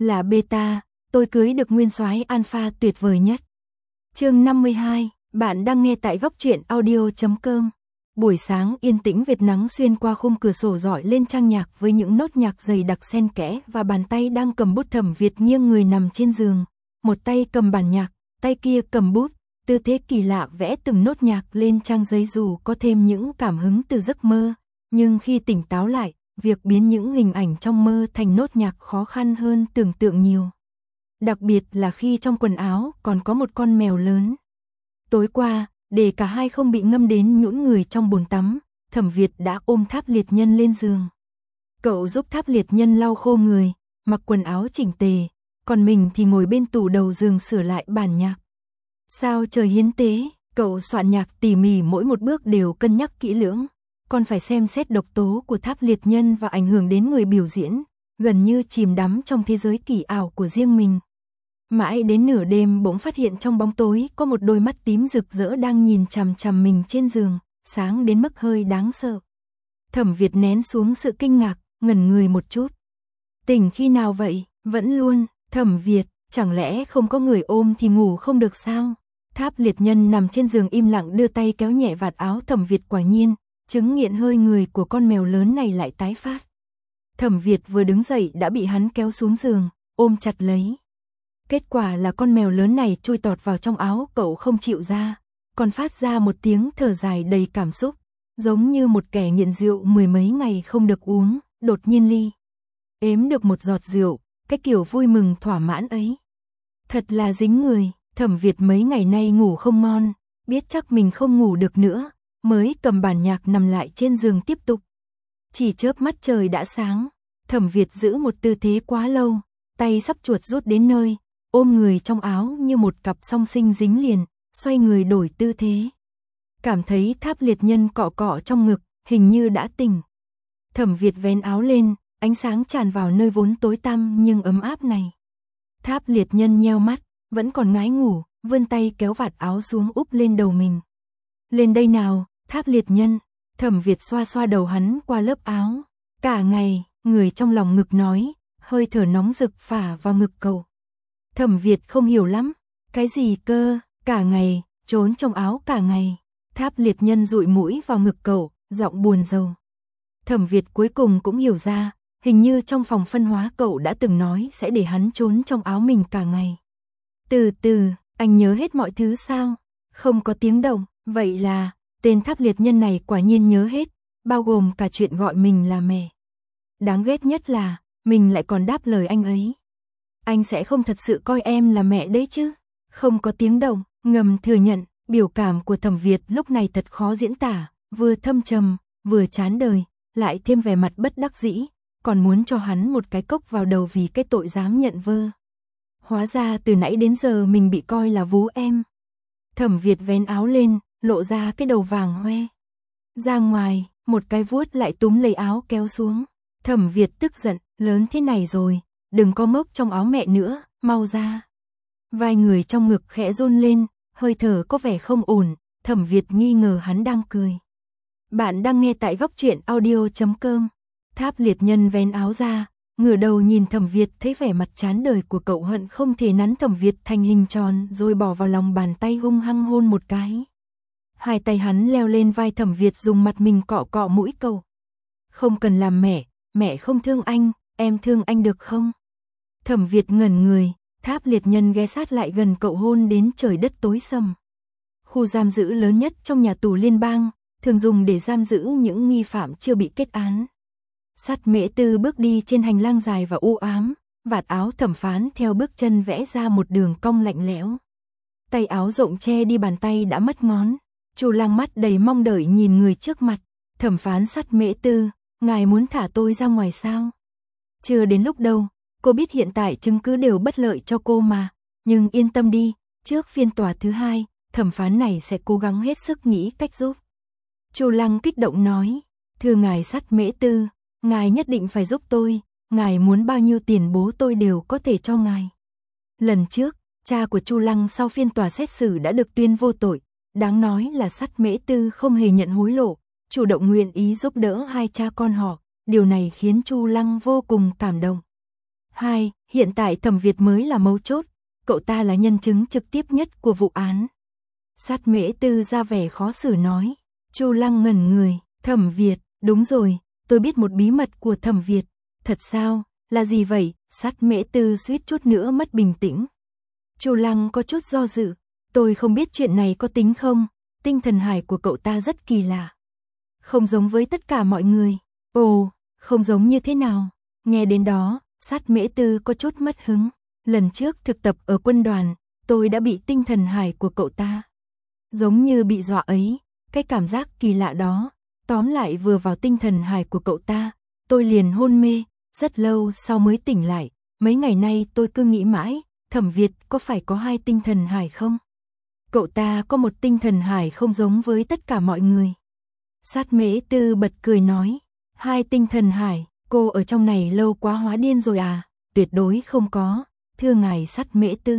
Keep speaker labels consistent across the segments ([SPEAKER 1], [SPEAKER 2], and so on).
[SPEAKER 1] Là beta, tôi cưới được nguyên soái alpha tuyệt vời nhất. Chương 52, bạn đang nghe tại góc truyện audio.com. Buổi sáng yên tĩnh vệt nắng xuyên qua khung cửa sổ rọi lên trang nhạc với những nốt nhạc dày đặc xen kẽ và bàn tay đang cầm bút. Thẩm Việt nghiêng người nằm trên giường, một tay cầm bản nhạc, tay kia cầm bút, tư thế kỳ lạ vẽ từng nốt nhạc lên trang giấy. Dù có thêm những cảm hứng từ giấc mơ, nhưng khi tỉnh táo lại, việc biến những hình ảnh trong mơ thành nốt nhạc khó khăn hơn tưởng tượng nhiều. Đặc biệt là khi trong quần áo còn có một con mèo lớn. Tối qua, để cả hai không bị ngâm đến nhũn người trong bồn tắm, Thẩm Việt đã ôm Tháp Liệt Nhân lên giường. Cậu giúp Tháp Liệt Nhân lau khô người, mặc quần áo chỉnh tề, còn mình thì ngồi bên tủ đầu giường sửa lại bản nhạc. Sao trời hiến tế, cậu soạn nhạc tỉ mỉ, mỗi một bước đều cân nhắc kỹ lưỡng, còn phải xem xét độc tố của Tháp Liệt Nhân và ảnh hưởng đến người biểu diễn, gần như chìm đắm trong thế giới kỳ ảo của riêng mình. Mãi đến nửa đêm bỗng phát hiện trong bóng tối có một đôi mắt tím rực rỡ đang nhìn chằm chằm mình trên giường, sáng đến mức hơi đáng sợ. Thẩm Việt nén xuống sự kinh ngạc, ngẩn người một chút. Tỉnh khi nào vậy? Vẫn luôn. Thẩm Việt, chẳng lẽ không có người ôm thì ngủ không được sao? Tháp Liệt Nhân nằm trên giường im lặng đưa tay kéo nhẹ vạt áo Thẩm Việt. Quả nhiên, chứng nghiện hơi người của con mèo lớn này lại tái phát. Thẩm Việt vừa đứng dậy đã bị hắn kéo xuống giường, ôm chặt lấy. Kết quả là con mèo lớn này chui tọt vào trong áo cậu không chịu ra, còn phát ra một tiếng thở dài đầy cảm xúc, giống như một kẻ nghiện rượu mười mấy ngày không được uống, đột nhiên ly ếm được một giọt rượu, cái kiểu vui mừng thỏa mãn ấy. Thật là dính người. Thẩm Việt mấy ngày nay ngủ không ngon, biết chắc mình không ngủ được nữa, mới cầm bản nhạc nằm lại trên giường tiếp tục. Chỉ chớp mắt trời đã sáng, Thẩm Việt giữ một tư thế quá lâu, tay sắp chuột rút đến nơi, ôm người trong áo như một cặp song sinh dính liền, xoay người đổi tư thế. Cảm thấy Tháp Liệt Nhân cọ cọ trong ngực, hình như đã tỉnh. Thẩm Việt vén áo lên, ánh sáng tràn vào nơi vốn tối tăm nhưng ấm áp này. Tháp Liệt Nhân nheo mắt, vẫn còn ngái ngủ, vươn tay kéo vạt áo xuống úp lên đầu mình. Lên đây nào, Tháp Liệt Nhân. Thẩm Việt xoa xoa đầu hắn qua lớp áo. Cả ngày, người trong lòng ngực nói, hơi thở nóng rực phả vào ngực cậu. Thẩm Việt không hiểu lắm, cái gì cơ, cả ngày, trốn trong áo cả ngày. Tháp Liệt Nhân dụi mũi vào ngực cậu, giọng buồn rầu. Thẩm Việt cuối cùng cũng hiểu ra, hình như trong phòng phân hóa cậu đã từng nói sẽ để hắn trốn trong áo mình cả ngày. Từ từ, anh nhớ hết mọi thứ sao? Không có tiếng động, vậy là, tên Tháp Liệt Nhân này quả nhiên nhớ hết, bao gồm cả chuyện gọi mình là mẹ. Đáng ghét nhất là, mình lại còn đáp lời anh ấy. Anh sẽ không thật sự coi em là mẹ đấy chứ? Không có tiếng động, ngầm thừa nhận, biểu cảm của Thẩm Việt lúc này thật khó diễn tả, vừa thâm trầm, vừa chán đời, lại thêm vẻ mặt bất đắc dĩ, còn muốn cho hắn một cái cốc vào đầu vì cái tội dám nhận vơ. Hóa ra từ nãy đến giờ mình bị coi là vú em. Thẩm Việt vén áo lên, lộ ra cái đầu vàng hoe. Ra ngoài, một cái vuốt lại túm lấy áo kéo xuống. Thẩm Việt tức giận, lớn thế này rồi, đừng có mốc trong áo mẹ nữa, mau ra. Vai người trong ngực khẽ run lên, hơi thở có vẻ không ổn, Thẩm Việt nghi ngờ hắn đang cười. Bạn đang nghe tại góc truyện audio.com. Tháp Liệt Nhân vén áo ra, ngửa đầu nhìn Thẩm Việt, thấy vẻ mặt chán đời của cậu hận không thể nắn Thẩm Việt thành hình tròn rồi bỏ vào lòng bàn tay hung hăng hôn một cái. Hai tay hắn leo lên vai Thẩm Việt dùng mặt mình cọ cọ mũi cậu. Không cần làm mẹ không thương anh, em thương anh được không? Thẩm Việt ngẩn người, Tháp Liệt Nhân ghé sát lại gần cậu hôn đến trời đất tối sầm. Khu giam giữ lớn nhất trong nhà tù liên bang, thường dùng để giam giữ những nghi phạm chưa bị kết án. Sát Mễ Tư bước đi trên hành lang dài và u ám, vạt áo thẩm phán theo bước chân vẽ ra một đường cong lạnh lẽo. Tay áo rộng che đi bàn tay đã mất ngón. Chu Lăng mắt đầy mong đợi nhìn người trước mặt. Thẩm phán Sát Mễ Tư, ngài muốn thả tôi ra ngoài sao? Chưa đến lúc đâu, cô biết hiện tại chứng cứ đều bất lợi cho cô mà. Nhưng yên tâm đi, trước phiên tòa thứ hai, thẩm phán này sẽ cố gắng hết sức nghĩ cách giúp. Chu Lăng kích động nói, thưa ngài Sát Mễ Tư, ngài nhất định phải giúp tôi, ngài muốn bao nhiêu tiền bố tôi đều có thể cho ngài. Lần trước, cha của Chu Lăng sau phiên tòa xét xử đã được tuyên vô tội, đáng nói là Sát Mễ Tư không hề nhận hối lộ, chủ động nguyện ý giúp đỡ hai cha con họ, điều này khiến Chu Lăng vô cùng cảm động. 2. Hiện tại Thẩm Việt mới là mấu chốt, cậu ta là nhân chứng trực tiếp nhất của vụ án. Sát Mễ Tư ra vẻ khó xử nói. Chu Lăng ngẩn người, Thẩm Việt, đúng rồi, tôi biết một bí mật của Thẩm Việt. Thật sao, là gì vậy? Sát Mễ Tư suýt chút nữa mất bình tĩnh. Chu Lăng có chút do dự, tôi không biết chuyện này có tính không, tinh thần hải của cậu ta rất kỳ lạ. Không giống với tất cả mọi người. Ồ, không giống như thế nào? Nghe đến đó, Sát Mễ Tư có chút mất hứng. Lần trước thực tập ở quân đoàn, tôi đã bị tinh thần hải của cậu ta. Giống như bị dọa ấy, cái cảm giác kỳ lạ đó. Tóm lại vừa vào tinh thần hải của cậu ta, tôi liền hôn mê, rất lâu sau mới tỉnh lại. Mấy ngày nay tôi cứ nghĩ mãi, Thẩm Việt có phải có 2 tinh thần hải không? Cậu ta có một tinh thần hải không giống với tất cả mọi người. Sát Mễ Tư bật cười nói, 2 tinh thần hải, cô ở trong này lâu quá hóa điên rồi à? Tuyệt đối không có, thưa ngài Sát Mễ Tư.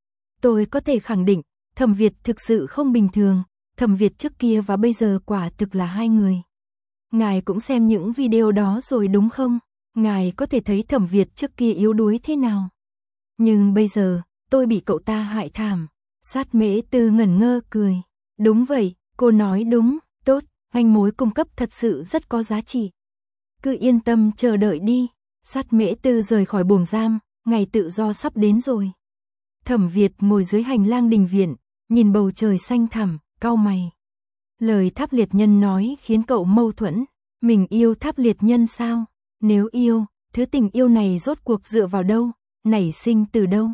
[SPEAKER 1] Tôi có thể khẳng định, Thẩm Việt thực sự không bình thường, Thẩm Việt trước kia và bây giờ quả thực là 2 người. Ngài cũng xem những video đó rồi đúng không? Ngài có thể thấy Thẩm Việt trước kia yếu đuối thế nào. Nhưng bây giờ, tôi bị cậu ta hại thảm. Sát Mễ Tư ngẩn ngơ cười. Đúng vậy, cô nói đúng, tốt, manh mối cung cấp thật sự rất có giá trị. Cứ yên tâm chờ đợi đi. Sát Mễ Tư rời khỏi buồng giam, ngày tự do sắp đến rồi. Thẩm Việt ngồi dưới hành lang đình viện, nhìn bầu trời xanh thẳm, cau mày. Lời Tháp Liệt Nhân nói khiến cậu mâu thuẫn. Mình yêu Tháp Liệt Nhân sao? Nếu yêu, thứ tình yêu này rốt cuộc dựa vào đâu? Nảy sinh từ đâu?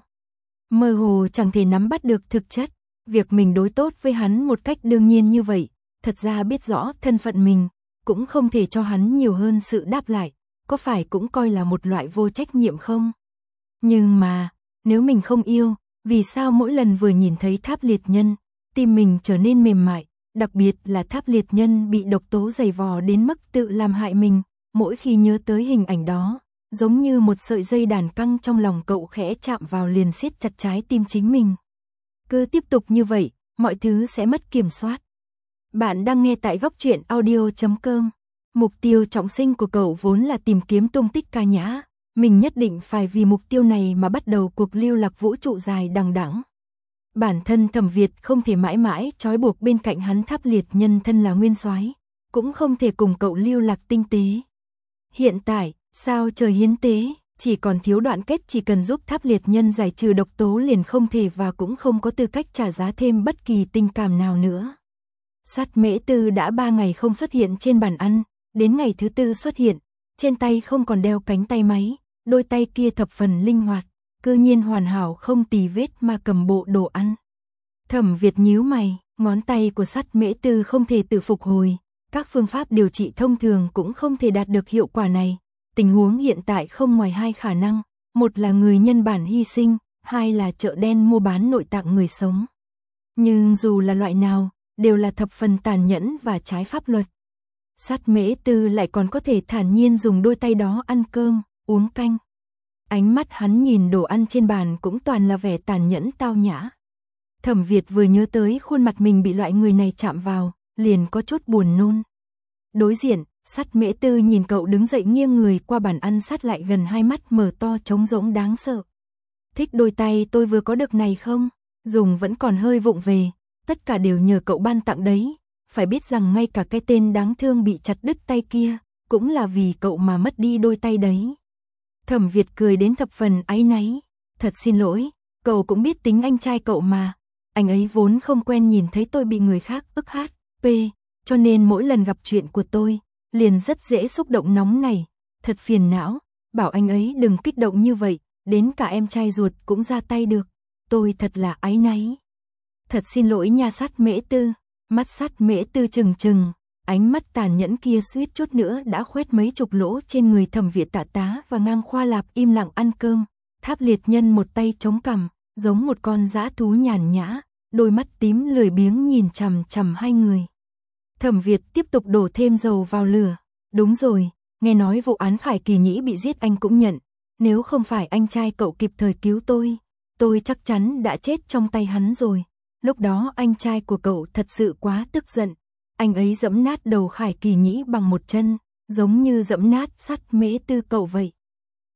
[SPEAKER 1] Mơ hồ chẳng thể nắm bắt được thực chất. Việc mình đối tốt với hắn một cách đương nhiên như vậy, thật ra biết rõ thân phận mình, cũng không thể cho hắn nhiều hơn sự đáp lại, có phải cũng coi là một loại vô trách nhiệm không? Nhưng mà, nếu mình không yêu, vì sao mỗi lần vừa nhìn thấy Tháp Liệt Nhân, tim mình trở nên mềm mại, đặc biệt là Tháp Liệt Nhân bị độc tố dày vò đến mức tự làm hại mình, mỗi khi nhớ tới hình ảnh đó, giống như một sợi dây đàn căng trong lòng cậu khẽ chạm vào liền siết chặt trái tim chính mình. Cứ tiếp tục như vậy, mọi thứ sẽ mất kiểm soát. Bạn đang nghe tại góc truyện audio.com. Mục tiêu trọng sinh của cậu vốn là tìm kiếm tung tích Ca Nhã. Mình nhất định phải vì mục tiêu này mà bắt đầu cuộc lưu lạc vũ trụ dài đằng đẵng. Bản thân Thẩm Việt không thể mãi mãi trói buộc bên cạnh hắn. Tháp Liệt Nhân thân là nguyên soái, cũng không thể cùng cậu lưu lạc tinh tế. Hiện tại, sao trời hiến tế, chỉ còn thiếu đoạn kết, chỉ cần giúp Tháp Liệt Nhân giải trừ độc tố liền không thể và cũng không có tư cách trả giá thêm bất kỳ tình cảm nào nữa. Sát Mễ Tư đã 3 ngày không xuất hiện trên bàn ăn, đến ngày thứ 4 xuất hiện, trên tay không còn đeo cánh tay máy, đôi tay kia thập phần linh hoạt, cư nhiên hoàn hảo không tì vết mà cầm bộ đồ ăn. Thẩm Việt nhíu mày, ngón tay của Sát Mễ Tư không thể tự phục hồi, các phương pháp điều trị thông thường cũng không thể đạt được hiệu quả này. Tình huống hiện tại không ngoài 2 khả năng, một là người nhân bản hy sinh, 2 là chợ đen mua bán nội tạng người sống. Nhưng dù là loại nào, đều là thập phần tàn nhẫn và trái pháp luật. Sát Mễ Tư lại còn có thể thản nhiên dùng đôi tay đó ăn cơm, uống canh. Ánh mắt hắn nhìn đồ ăn trên bàn cũng toàn là vẻ tàn nhẫn tao nhã. Thẩm Việt vừa nhớ tới khuôn mặt mình bị loại người này chạm vào, liền có chút buồn nôn. Đối diện, Sát Mễ Tư nhìn cậu đứng dậy nghiêng người qua bàn ăn sát lại gần, hai mắt mở to trống rỗng đáng sợ. Thích đôi tay tôi vừa có được này không? Dùng vẫn còn hơi vụng về, tất cả đều nhờ cậu ban tặng đấy. Phải biết rằng ngay cả cái tên đáng thương bị chặt đứt tay kia, cũng là vì cậu mà mất đi đôi tay đấy. Thẩm Việt cười đến thập phần áy náy. Thật xin lỗi, cậu cũng biết tính anh trai cậu mà. Anh ấy vốn không quen nhìn thấy tôi bị người khác ức HP, cho nên mỗi lần gặp chuyện của tôi, liền rất dễ xúc động nóng này. Thật phiền não, bảo anh ấy đừng kích động như vậy, đến cả em trai ruột cũng ra tay được. Tôi thật là áy náy. Thật xin lỗi nha Sát Mễ Tư. Mắt Sát Mễ Tư trừng trừng, ánh mắt tàn nhẫn kia suýt chút nữa đã khoét mấy chục lỗ trên người Thẩm Việt Tạ Tá và Ngang Khoa Lạp im lặng ăn cơm. Tháp Liệt Nhân một tay chống cằm, giống một con dã thú nhàn nhã, đôi mắt tím lười biếng nhìn chằm chằm hai người. Thẩm Việt tiếp tục đổ thêm dầu vào lửa. Đúng rồi, nghe nói vụ án Khải Kỳ Nhĩ bị giết anh cũng nhận. Nếu không phải anh trai cậu kịp thời cứu tôi chắc chắn đã chết trong tay hắn rồi. Lúc đó anh trai của cậu thật sự quá tức giận. Anh ấy giẫm nát đầu Khải Kỳ Nhĩ bằng một chân, giống như giẫm nát Sát Mễ Tư cậu vậy.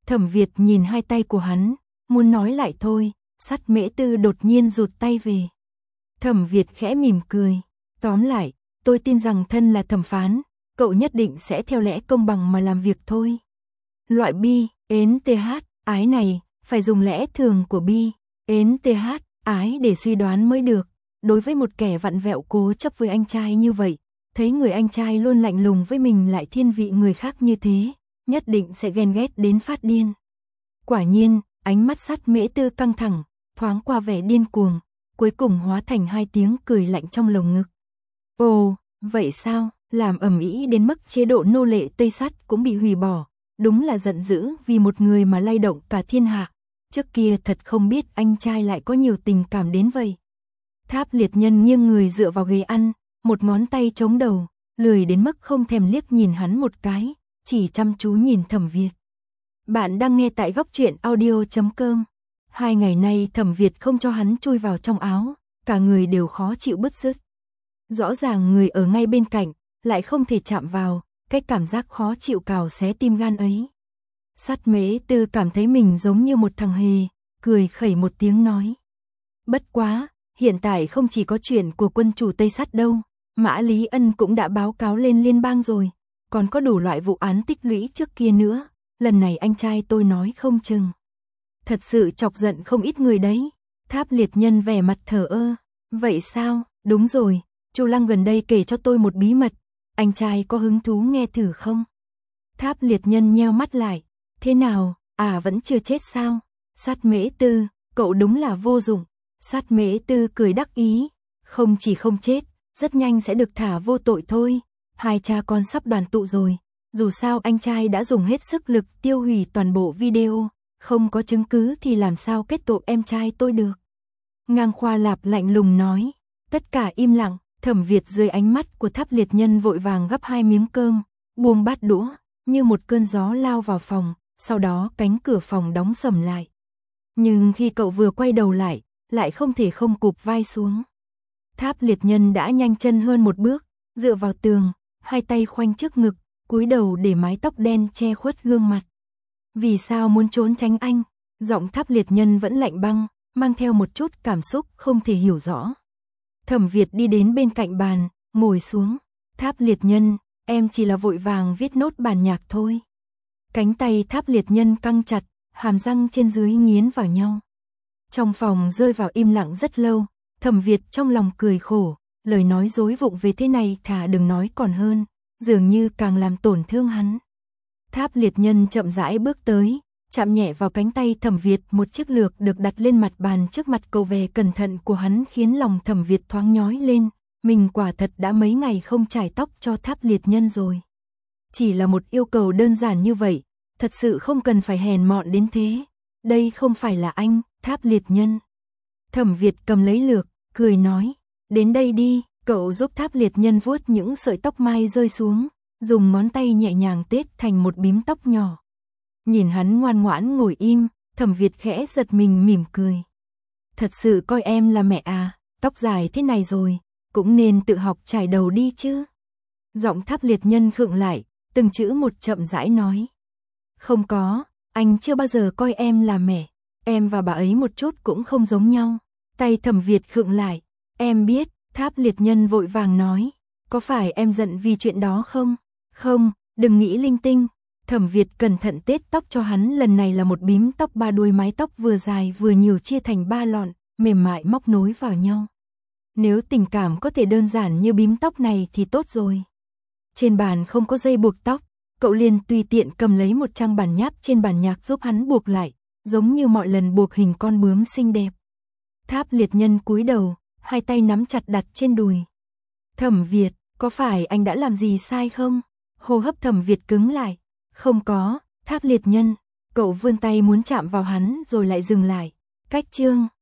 [SPEAKER 1] Thẩm Việt nhìn hai tay của hắn, muốn nói lại thôi, Sắt Mễ Tư đột nhiên rụt tay về. Thẩm Việt khẽ mỉm cười, tóm lại, tôi tin rằng thân là thẩm phán, cậu nhất định sẽ theo lẽ công bằng mà làm việc thôi. Loại bi, ến th, ái này, phải dùng lẽ thường của bi, ến th, ái để suy đoán mới được. Đối với một kẻ vặn vẹo cố chấp với anh trai như vậy, thấy người anh trai luôn lạnh lùng với mình lại thiên vị người khác như thế, nhất định sẽ ghen ghét đến phát điên. Quả nhiên, ánh mắt Sắt Mễ Tư căng thẳng, thoáng qua vẻ điên cuồng, cuối cùng hóa thành hai tiếng cười lạnh trong lồng ngực. Ồ, vậy sao, làm ầm ĩ đến mức chế độ nô lệ Tây Sắt cũng bị hủy bỏ, đúng là giận dữ vì một người mà lay động cả thiên hạ. Trước kia thật không biết anh trai lại có nhiều tình cảm đến vậy. Tháp Liệt Nhân nghiêng người dựa vào ghế ăn, một ngón tay chống đầu, lười đến mức không thèm liếc nhìn hắn một cái, chỉ chăm chú nhìn Thẩm Việt. Bạn đang nghe tại góc truyện audio.com. 2 ngày nay Thẩm Việt không cho hắn chui vào trong áo, cả người đều khó chịu bứt rứt. Rõ ràng người ở ngay bên cạnh, lại không thể chạm vào, cái cảm giác khó chịu cào xé tim gan ấy. Sắt Mễ Tư cảm thấy mình giống như một thằng hề, cười khẩy một tiếng nói. Bất quá, hiện tại không chỉ có chuyện của quân chủ Tây Sắt đâu, Mã Lý Ân cũng đã báo cáo lên liên bang rồi, còn có đủ loại vụ án tích lũy trước kia nữa, lần này anh trai tôi nói không chừng. Thật sự chọc giận không ít người đấy. Tháp Liệt Nhân vẻ mặt thờ ơ. Vậy sao, đúng rồi, Chu Lăng gần đây kể cho tôi một bí mật, anh trai có hứng thú nghe thử không? Tháp Liệt Nhân nheo mắt lại. Thế nào, vẫn chưa chết sao? Sắt Mễ Tư, cậu đúng là vô dụng. Sắt Mễ Tư cười đắc ý. Không chỉ không chết, rất nhanh sẽ được thả vô tội thôi. Hai cha con sắp đoàn tụ rồi. Dù sao anh trai đã dùng hết sức lực tiêu hủy toàn bộ video, không có chứng cứ thì làm sao kết tội em trai tôi được. Ngang Khoa Lạp lạnh lùng nói. Tất cả im lặng, Thẩm Việt dưới ánh mắt của Tháp Liệt Nhân vội vàng gắp 2 miếng cơm, buông bát đũa, như một cơn gió lao vào phòng, sau đó cánh cửa phòng đóng sầm lại. Nhưng khi cậu vừa quay đầu lại không thể không cụp vai xuống. Tháp Liệt Nhân đã nhanh chân hơn một bước, dựa vào tường, hai tay khoanh trước ngực, cúi đầu để mái tóc đen che khuất gương mặt. Vì sao muốn trốn tránh anh? Giọng Tháp Liệt Nhân vẫn lạnh băng, mang theo một chút cảm xúc không thể hiểu rõ. Thẩm Việt đi đến bên cạnh bàn, ngồi xuống. Tháp Liệt Nhân, em chỉ là vội vàng viết nốt bản nhạc thôi. Cánh tay Tháp Liệt Nhân căng chặt, hàm răng trên dưới nghiến vào nhau. Trong phòng rơi vào im lặng rất lâu, Thẩm Việt trong lòng cười khổ, lời nói dối vụng về thế này thà đừng nói còn hơn, dường như càng làm tổn thương hắn. Tháp Liệt Nhân chậm rãi bước tới, chạm nhẹ vào cánh tay Thẩm Việt, một chiếc lược được đặt lên mặt bàn trước mặt cậu. Vẻ cẩn thận của hắn khiến lòng Thẩm Việt thoáng nhói lên, mình quả thật đã mấy ngày không chải tóc cho Tháp Liệt Nhân rồi. Chỉ là một yêu cầu đơn giản như vậy, thật sự không cần phải hèn mọn đến thế. Đây không phải là anh, Tháp Liệt Nhân. Thẩm Việt cầm lấy lược, cười nói, đến đây đi. Cậu giúp Tháp Liệt Nhân vuốt những sợi tóc mai rơi xuống, dùng ngón tay nhẹ nhàng tết thành một bím tóc nhỏ. Nhìn hắn ngoan ngoãn ngồi im, Thẩm Việt khẽ giật mình mỉm cười. Thật sự coi em là mẹ à, tóc dài thế này rồi, cũng nên tự học chải đầu đi chứ. Giọng Tháp Liệt Nhân khựng lại, từng chữ một chậm rãi nói. Không có, anh chưa bao giờ coi em là mẹ, em và bà ấy một chút cũng không giống nhau. Tay Thẩm Việt khựng lại, em biết. Tháp Liệt Nhân vội vàng nói, có phải em giận vì chuyện đó không? Không, đừng nghĩ linh tinh. Thẩm Việt cẩn thận tết tóc cho hắn, lần này là một bím tóc 3 đuôi, mái tóc vừa dài vừa nhiều chia thành 3 lọn, mềm mại móc nối vào nhau. Nếu tình cảm có thể đơn giản như bím tóc này thì tốt rồi. Trên bàn không có dây buộc tóc, cậu liền tùy tiện cầm lấy một trang bản nháp trên bản nhạc giúp hắn buộc lại, giống như mọi lần buộc hình con bướm xinh đẹp. Tháp Liệt Nhân cúi đầu, hai tay nắm chặt đặt trên đùi. Thẩm Việt, có phải anh đã làm gì sai không? Hô hấp Thẩm Việt cứng lại. Không có. Tháp Liệt Nhân, cậu vươn tay muốn chạm vào hắn rồi lại dừng lại. Cách chương